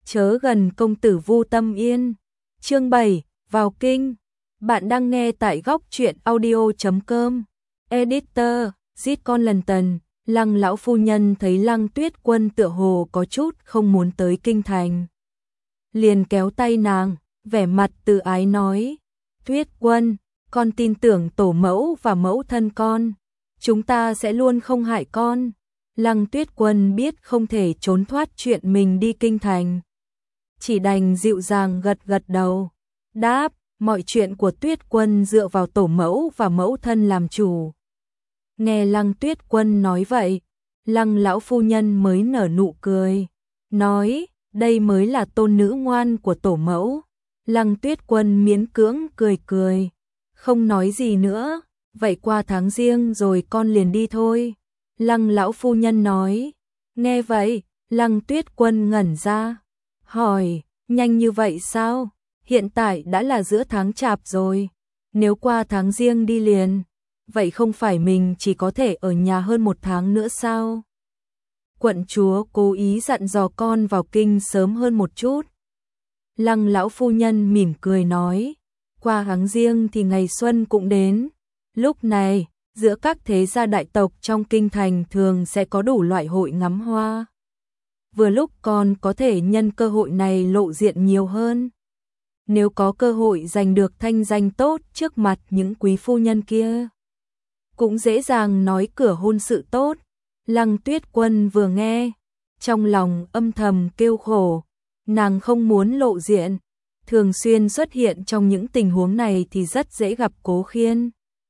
chớ gần công tử Vu Tâm Yên. Chương 7, vào kinh. Bạn đang nghe tại góc truyện audio.com. Editor, Zit con lần tần. Lăng lão phu nhân thấy Lăng Tuyết Quân tựa hồ có chút không muốn tới kinh thành. Liền kéo tay nàng, vẻ mặt từ ái nói: Tuyết Quân, con tin tưởng tổ mẫu và mẫu thân con. Chúng ta sẽ luôn không hại con. Lăng Tuyết Quân biết không thể trốn thoát chuyện mình đi kinh thành. Chỉ đành dịu dàng gật gật đầu. Đáp, mọi chuyện của Tuyết Quân dựa vào tổ mẫu và mẫu thân làm chủ. Nghe Lăng Tuyết Quân nói vậy, Lăng lão phu nhân mới nở nụ cười. Nói, đây mới là tôn nữ ngoan của tổ mẫu. Lăng Tuyết Quân miễn cưỡng cười cười. Không nói gì nữa, vậy qua tháng riêng rồi con liền đi thôi. Lăng lão phu nhân nói. Nghe vậy, Lăng Tuyết Quân ngẩn ra. Hỏi, nhanh như vậy sao? Hiện tại đã là giữa tháng Chạp rồi. Nếu qua tháng Giêng đi liền, vậy không phải mình chỉ có thể ở nhà hơn 1 tháng nữa sao? Quận chúa cố ý dặn dò con vào kinh sớm hơn một chút. Lăng lão phu nhân mỉm cười nói. Qua tháng Giêng thì ngày xuân cũng đến. Lúc này, giữa các thế gia đại tộc trong kinh thành thường sẽ có đủ loại hội ngắm hoa. Vừa lúc con có thể nhân cơ hội này lộ diện nhiều hơn. Nếu có cơ hội giành được thanh danh tốt trước mặt những quý phu nhân kia, cũng dễ dàng nói cửa hôn sự tốt. Lăng Tuyết Quân vừa nghe, trong lòng âm thầm kêu khổ. Nàng không muốn lộ diện, thường xuyên xuất hiện trong những tình huống này thì rất dễ gặp Cố Khiên.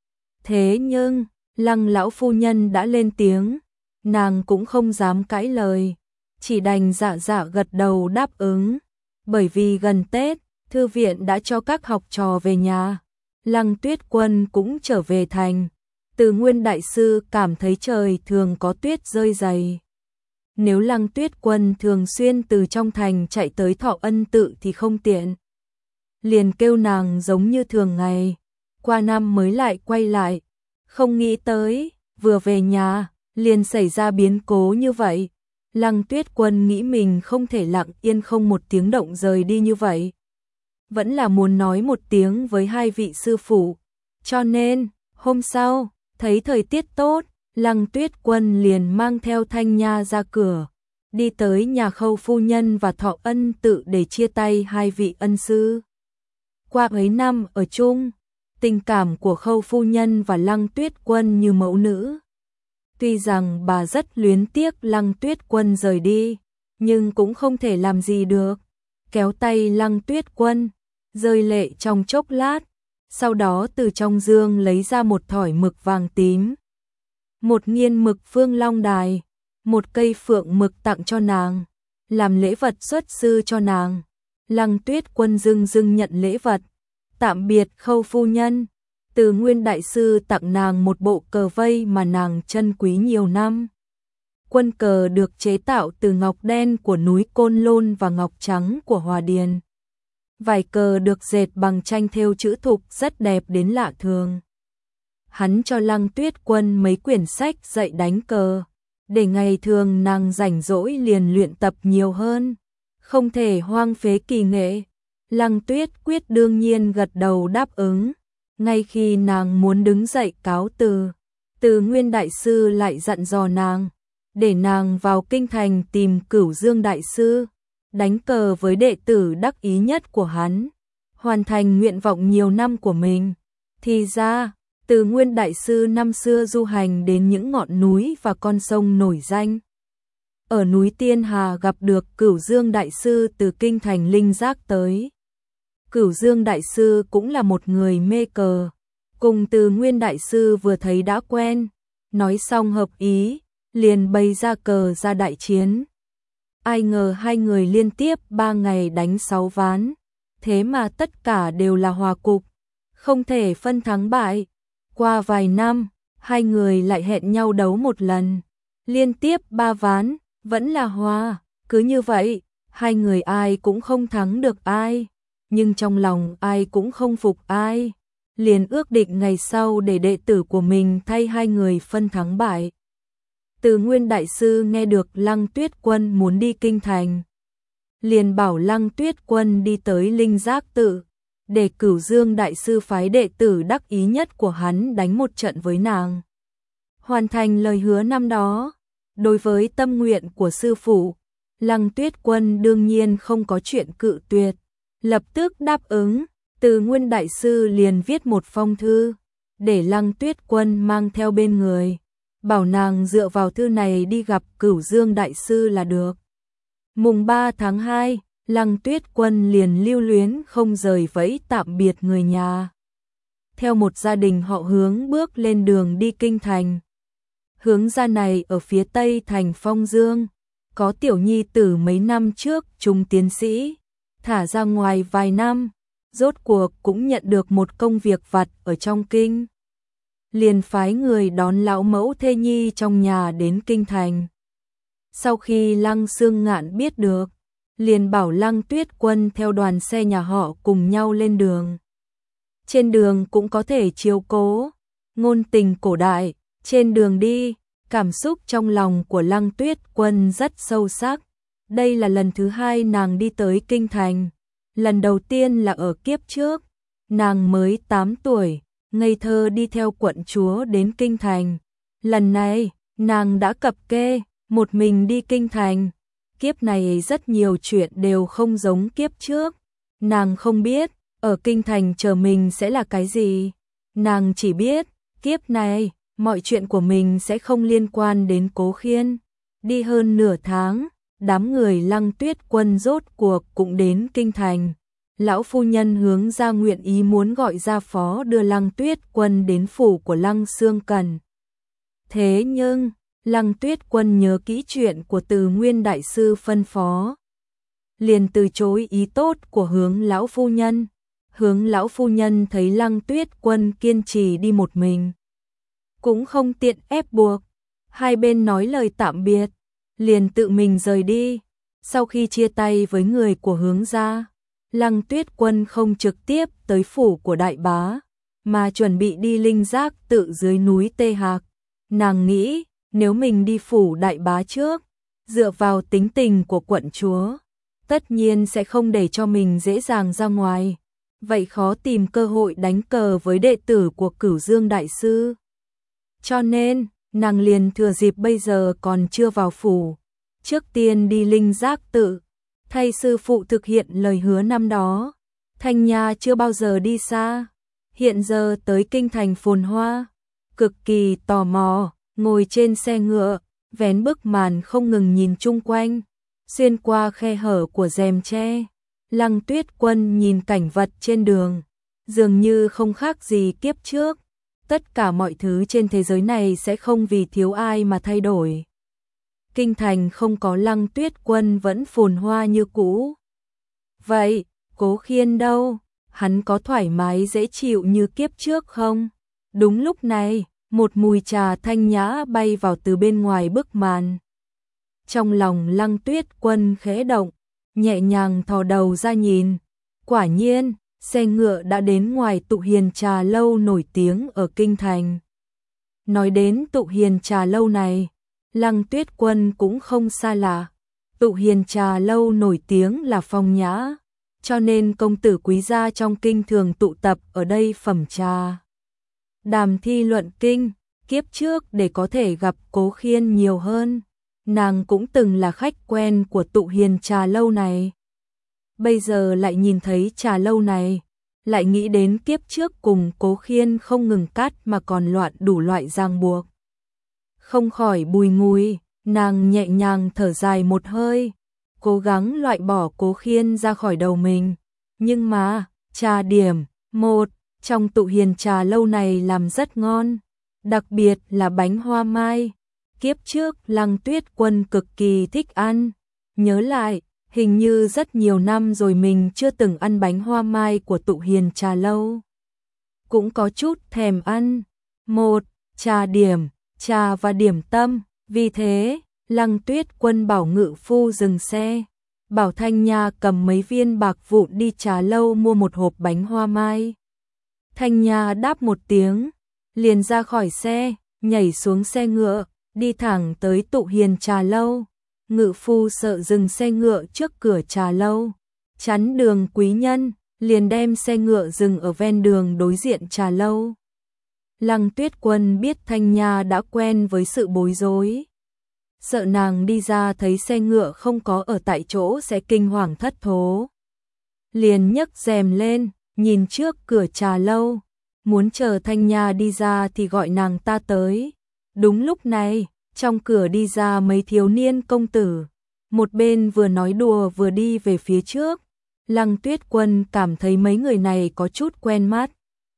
Thế nhưng, Lăng lão phu nhân đã lên tiếng, nàng cũng không dám cãi lời, chỉ đành dạ dạ gật đầu đáp ứng. Bởi vì gần Tết, thư viện đã cho các học trò về nhà, Lăng Tuyết Quân cũng trở về thành. Từ Nguyên đại sư cảm thấy trời thường có tuyết rơi dày. Nếu Lăng Tuyết Quân thường xuyên từ trong thành chạy tới Thọ Ân Tự thì không tiện. Liền kêu nàng giống như thường ngày, qua năm mới lại quay lại. Không nghĩ tới, vừa về nhà, liền xảy ra biến cố như vậy. Lăng Tuyết Quân nghĩ mình không thể lặng yên không một tiếng động rời đi như vậy. Vẫn là muốn nói một tiếng với hai vị sư phụ. Cho nên, hôm sau, thấy thời tiết tốt, Lăng Tuyết Quân liền mang theo Thanh Nha ra cửa, đi tới nhà Khâu phu nhân và Thọ Ân Tự để chia tay hai vị ân sư. Qua mấy năm ở chung, tình cảm của Khâu phu nhân và Lăng Tuyết Quân như mẫu nữ. Tuy rằng bà rất luyến tiếc Lăng Tuyết Quân rời đi, nhưng cũng không thể làm gì được. Kéo tay Lăng Tuyết Quân, rơi lệ trong chốc lát, sau đó từ trong dương lấy ra một thỏi mực vàng tím, một nghiên mực phương long đài, một cây phượng mực tặng cho nàng, làm lễ vật xuất sư cho nàng. Lăng Tuyết Quân dưng dưng nhận lễ vật. Tạm biệt Khâu phu nhân. Từ Nguyên đại sư tặng nàng một bộ cờ vây mà nàng trân quý nhiều năm. Quân cờ được chế tạo từ ngọc đen của núi Côn Lôn và ngọc trắng của Hòa Điền. Vải cờ được dệt bằng tranh thêu chữ thục rất đẹp đến lạ thường. Hắn cho Lăng Tuyết Quân mấy quyển sách dạy đánh cờ, để ngày thường nàng rảnh rỗi liền luyện tập nhiều hơn, không thể hoang phế kỳ nghệ. Lăng Tuyết Quyết đương nhiên gật đầu đáp ứng. Ngay khi nàng muốn đứng dậy cáo từ, Từ Nguyên đại sư lại dặn dò nàng, để nàng vào kinh thành tìm Cửu Dương đại sư, đánh cờ với đệ tử đắc ý nhất của hắn, hoàn thành nguyện vọng nhiều năm của mình. Thì ra, Từ Nguyên đại sư năm xưa du hành đến những ngọn núi và con sông nổi danh. Ở núi Tiên Hà gặp được Cửu Dương đại sư từ kinh thành Linh Giác tới. Cửu Dương đại sư cũng là một người mê cờ, cùng Từ Nguyên đại sư vừa thấy đã quen, nói xong hợp ý, liền bày ra cờ ra đại chiến. Ai ngờ hai người liên tiếp 3 ngày đánh 6 ván, thế mà tất cả đều là hòa cục, không thể phân thắng bại. Qua vài năm, hai người lại hẹn nhau đấu một lần, liên tiếp 3 ván, vẫn là hòa. Cứ như vậy, hai người ai cũng không thắng được ai, nhưng trong lòng ai cũng không phục ai. Liền ước định ngày sau để đệ tử của mình thay hai người phân thắng bại. Từ Nguyên đại sư nghe được Lăng Tuyết Quân muốn đi kinh thành, liền bảo Lăng Tuyết Quân đi tới Linh Giác Tự, để Cửu Dương đại sư phái đệ tử đắc ý nhất của hắn đánh một trận với nàng. Hoàn thành lời hứa năm đó, đối với tâm nguyện của sư phụ, Lăng Tuyết Quân đương nhiên không có chuyện cự tuyệt, lập tức đáp ứng. Từ Nguyên đại sư liền viết một phong thư, để Lăng Tuyết Quân mang theo bên người, bảo nàng dựa vào thư này đi gặp Cửu Dương đại sư là được. Mùng 3 tháng 2, Lăng Tuyết Quân liền lưu luyến không rời vẫy tạm biệt người nhà. Theo một gia đình họ Hướng bước lên đường đi kinh thành. Hướng gia này ở phía tây thành Phong Dương, có tiểu nhi tử mấy năm trước trùng tiến sĩ, thả ra ngoài vài năm, rốt cuộc cũng nhận được một công việc vặt ở trong kinh. Liền phái người đón lão mẫu thê nhi trong nhà đến kinh thành. Sau khi Lăng Xương Ngạn biết được, liền bảo Lăng Tuyết Quân theo đoàn xe nhà họ cùng nhau lên đường. Trên đường cũng có thể chiếu cố, ngôn tình cổ đại, trên đường đi, cảm xúc trong lòng của Lăng Tuyết Quân rất sâu sắc. Đây là lần thứ hai nàng đi tới kinh thành. Lần đầu tiên là ở kiếp trước, nàng mới 8 tuổi, ngây thơ đi theo quận chúa đến kinh thành. Lần này, nàng đã cập kê, một mình đi kinh thành. Kiếp này rất nhiều chuyện đều không giống kiếp trước. Nàng không biết, ở kinh thành chờ mình sẽ là cái gì. Nàng chỉ biết, kiếp này, mọi chuyện của mình sẽ không liên quan đến Cố Khiên. Đi hơn nửa tháng, đám người Lăng Tuyết Quân rốt cuộc cũng đến kinh thành. Lão phu nhân Hướng ra nguyện ý muốn gọi gia phó đưa Lăng Tuyết Quân đến phủ của Lăng Xương Cẩn. Thế nhưng, Lăng Tuyết Quân nhớ kỹ chuyện của Từ Nguyên đại sư phân phó, liền từ chối ý tốt của Hướng lão phu nhân. Hướng lão phu nhân thấy Lăng Tuyết Quân kiên trì đi một mình, cũng không tiện ép buộc, hai bên nói lời tạm biệt, liền tự mình rời đi. Sau khi chia tay với người của Hướng gia, Lăng Tuyết Quân không trực tiếp tới phủ của đại bá, mà chuẩn bị đi Linh Giác Tự dưới núi Tê Hạc. Nàng nghĩ, nếu mình đi phủ đại bá trước, dựa vào tính tình của quận chúa, tất nhiên sẽ không để cho mình dễ dàng ra ngoài, vậy khó tìm cơ hội đánh cờ với đệ tử của Cửu Dương đại sư. Cho nên, nàng liền thừa dịp bây giờ còn chưa vào phủ, trước tiên đi Linh Giác Tự, thay sư phụ thực hiện lời hứa năm đó. Thanh Nha chưa bao giờ đi xa, hiện giờ tới kinh thành phồn hoa, cực kỳ tò mò, ngồi trên xe ngựa, vén bức màn không ngừng nhìn chung quanh, xuyên qua khe hở của rèm tre. Lăng Tuyết Quân nhìn cảnh vật trên đường, dường như không khác gì kiếp trước. Tất cả mọi thứ trên thế giới này sẽ không vì thiếu ai mà thay đổi. Kinh thành không có Lăng Tuyết Quân vẫn phồn hoa như cũ. Vậy, Cố Khiên đâu? Hắn có thoải mái dễ chịu như kiếp trước không? Đúng lúc này, một mùi trà thanh nhã bay vào từ bên ngoài bức màn. Trong lòng Lăng Tuyết Quân khẽ động, nhẹ nhàng thò đầu ra nhìn. Quả nhiên, xe ngựa đã đến ngoài Tụ Hiền trà lâu nổi tiếng ở kinh thành. Nói đến Tụ Hiền trà lâu này, Lăng Tuyết Quân cũng không xa lạ. Tụ Hiền trà lâu nổi tiếng là phong nhã, cho nên công tử quý gia trong kinh thường tụ tập ở đây phẩm trà, đàm thi luận kinh. Kiếp trước để có thể gặp Cố Khiên nhiều hơn, nàng cũng từng là khách quen của Tụ Hiền trà lâu này. Bây giờ lại nhìn thấy trà lâu này, lại nghĩ đến kiếp trước cùng Cố Khiên không ngừng cắt mà còn loạn đủ loại ràng buộc. Không khỏi bùi ngùi, nàng nhẹ nhàng thở dài một hơi, cố gắng loại bỏ Cố Khiên ra khỏi đầu mình. Nhưng mà, trà điểm, một, trong Tụ Hiền trà lâu này làm rất ngon, đặc biệt là bánh hoa mai. Kiếp trước Lăng Tuyết Quân cực kỳ thích ăn, nhớ lại, hình như rất nhiều năm rồi mình chưa từng ăn bánh hoa mai của Tụ Hiền trà lâu. Cũng có chút thèm ăn. Một, trà điểm, trà và điểm tâm. Vì thế, Lăng Tuyết Quân bảo ngự phu dừng xe, bảo Thanh Nha cầm mấy viên bạc vụn đi trà lâu mua một hộp bánh hoa mai. Thanh Nha đáp một tiếng, liền ra khỏi xe, nhảy xuống xe ngựa, đi thẳng tới Tụ Hiền trà lâu. Ngự phu sợ dừng xe ngựa trước cửa trà lâu, chắn đường quý nhân, liền đem xe ngựa dừng ở ven đường đối diện trà lâu. Lăng Tuyết Quân biết Thanh Nha đã quen với sự bối rối, sợ nàng đi ra thấy xe ngựa không có ở tại chỗ sẽ kinh hoàng thất thố. Liền nhấc rèm lên, nhìn trước cửa trà lâu, muốn chờ Thanh Nha đi ra thì gọi nàng ta tới. Đúng lúc này, trong cửa đi ra mấy thiếu niên công tử, một bên vừa nói đùa vừa đi về phía trước. Lăng Tuyết Quân cảm thấy mấy người này có chút quen mắt.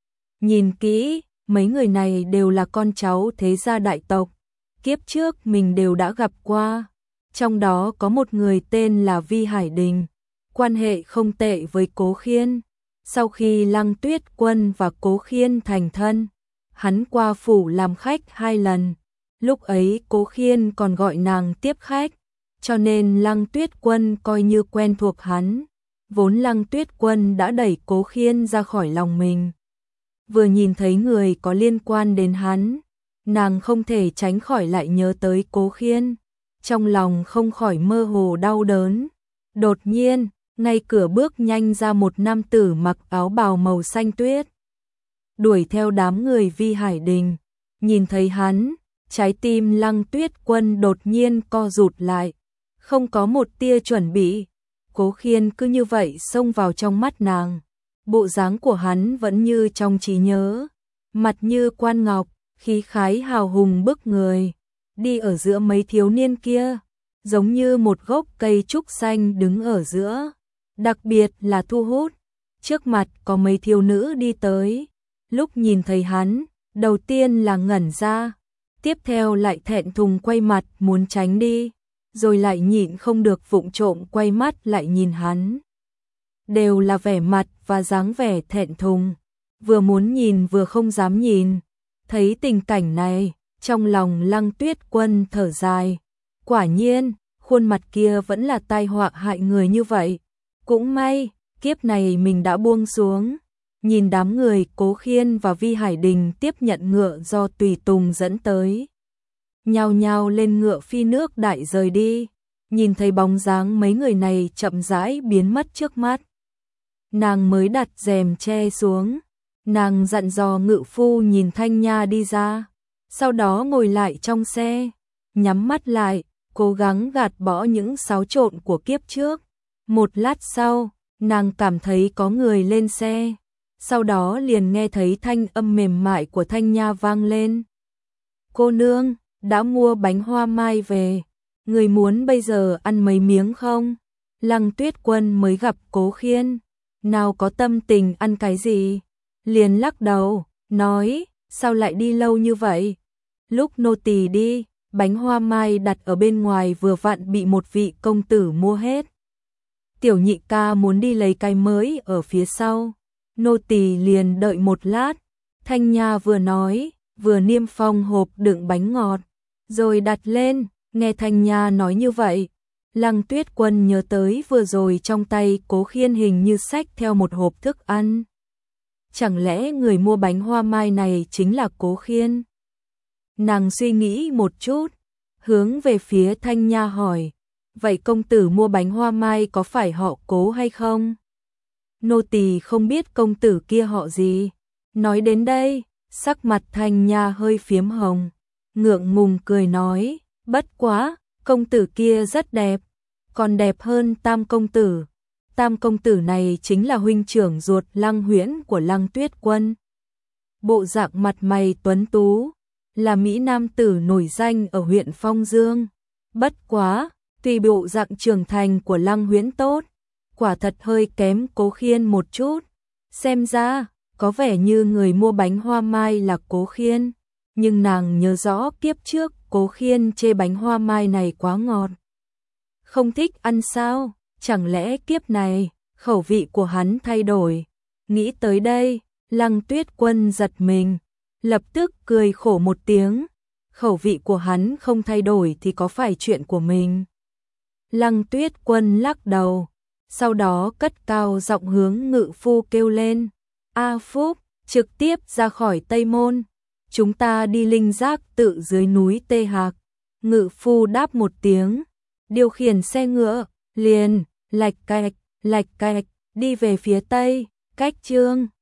Nhìn kỹ, mấy người này đều là con cháu thế gia đại tộc, kiếp trước mình đều đã gặp qua. Trong đó có một người tên là Vi Hải Đình, quan hệ không tệ với Cố Khiên. Sau khi Lăng Tuyết Quân và Cố Khiên thành thân, hắn qua phủ làm khách 2 lần. Lúc ấy Cố Khiên còn gọi nàng tiếp khách, cho nên Lăng Tuyết Quân coi như quen thuộc hắn. Vốn Lăng Tuyết Quân đã đẩy Cố Khiên ra khỏi lòng mình. Vừa nhìn thấy người có liên quan đến hắn, nàng không thể tránh khỏi lại nhớ tới Cố Khiên. Trong lòng không khỏi mơ hồ đau đớn. Đột nhiên, ngay cửa bước nhanh ra một nam tử mặc áo bào màu xanh tuyết. Đuổi theo đám người Vi Hải Đình. Nhìn thấy hắn, trái tim Lăng Tuyết Quân đột nhiên co rụt lại. Không có một tia chuẩn bị. Cố Khiên cứ như vậy xông vào trong mắt nàng. Bộ dáng của hắn vẫn như trong trí nhớ. Mặt như quan ngọc, khí khái hào hùng bức người. Đi ở giữa mấy thiếu niên kia, giống như một gốc cây trúc xanh đứng ở giữa. Đặc biệt là thu hút. Trước mặt có mấy thiếu nữ đi tới. Lúc nhìn thấy hắn, đầu tiên là ngẩn ra. Tiếp theo lại thẹn thùng quay mặt muốn tránh đi. Rồi lại nhịn không được vụng trộm quay mắt lại nhìn hắn. Đều là vẻ mặt và dáng vẻ thẹn thùng. Vừa muốn nhìn vừa không dám nhìn. Thấy tình cảnh này, trong lòng Lăng Tuyết Quân thở dài. Quả nhiên, khuôn mặt kia vẫn là tai họa hại người như vậy. Cũng may, kiếp này mình đã buông xuống. Nhìn đám người Cố Khiên và Vi Hải Đình tiếp nhận ngựa do tùy tùng dẫn tới. Nhao nhao lên ngựa phi nước đại rời đi. Nhìn thấy bóng dáng mấy người này chậm rãi biến mất trước mắt. Nàng mới đặt rèm che xuống. Nàng dặn dò ngự phu nhìn Thanh Nha đi ra. Sau đó ngồi lại trong xe, nhắm mắt lại, cố gắng gạt bỏ những xáo trộn của kiếp trước. Một lát sau, nàng cảm thấy có người lên xe. Sau đó liền nghe thấy thanh âm mềm mại của Thanh Nha vang lên. Cô nương, đã mua bánh hoa mai về. Người muốn bây giờ ăn mấy miếng không? Lăng Tuyết Quân mới gặp Cố Khiên. Nào có tâm tình ăn cái gì? Liền lắc đầu, nói, sao lại đi lâu như vậy? Lúc nô tỳ đi, bánh hoa mai đặt ở bên ngoài vừa vặn bị một vị công tử mua hết. Tiểu nhị ca muốn đi lấy cái mới ở phía sau. Nô tỳ liền đợi một lát. Thanh Nha vừa nói, vừa niêm phong hộp đựng bánh ngọt, rồi đặt lên. Nghe Thanh Nha nói như vậy, Lăng Tuyết Quân nhớ tới vừa rồi trong tay Cố Khiên hình như xách theo một hộp thức ăn. Chẳng lẽ người mua bánh hoa mai này chính là Cố Khiên? Nàng suy nghĩ một chút, hướng về phía Thanh Nha hỏi, vậy công tử mua bánh hoa mai có phải họ Cố hay không? Nô tỳ không biết công tử kia họ gì. Nói đến đây, sắc mặt Thanh Nha hơi phiếm hồng, ngượng ngùng cười nói, bất quá, công tử kia rất đẹp, còn đẹp hơn Tam công tử. Tam công tử này chính là huynh trưởng ruột Lăng Huyễn của Lăng Tuyết Quân. Bộ dạng mặt mày tuấn tú, là mỹ nam tử nổi danh ở huyện Phong Dương. Bất quá, tuy bộ dạng trưởng thành của Lăng Huyễn tốt, quả thật hơi kém Cố Khiên một chút. Xem ra, có vẻ như người mua bánh hoa mai là Cố Khiên, nhưng nàng nhớ rõ kiếp trước Cố Khiên chê bánh hoa mai này quá ngọt. Không thích ăn sao? Chẳng lẽ kiếp này, khẩu vị của hắn thay đổi? Nghĩ tới đây, Lăng Tuyết Quân giật mình, lập tức cười khổ một tiếng. Khẩu vị của hắn không thay đổi thì có phải chuyện của mình? Lăng Tuyết Quân lắc đầu, sau đó cất cao giọng hướng ngự phu kêu lên. A Phúc, trực tiếp ra khỏi Tây Môn. Chúng ta đi linh giác tự dưới núi Tê Hạc. Ngự phu đáp một tiếng, điều khiển xe ngựa, liền, lạch cạch, đi về phía tây, cách Trương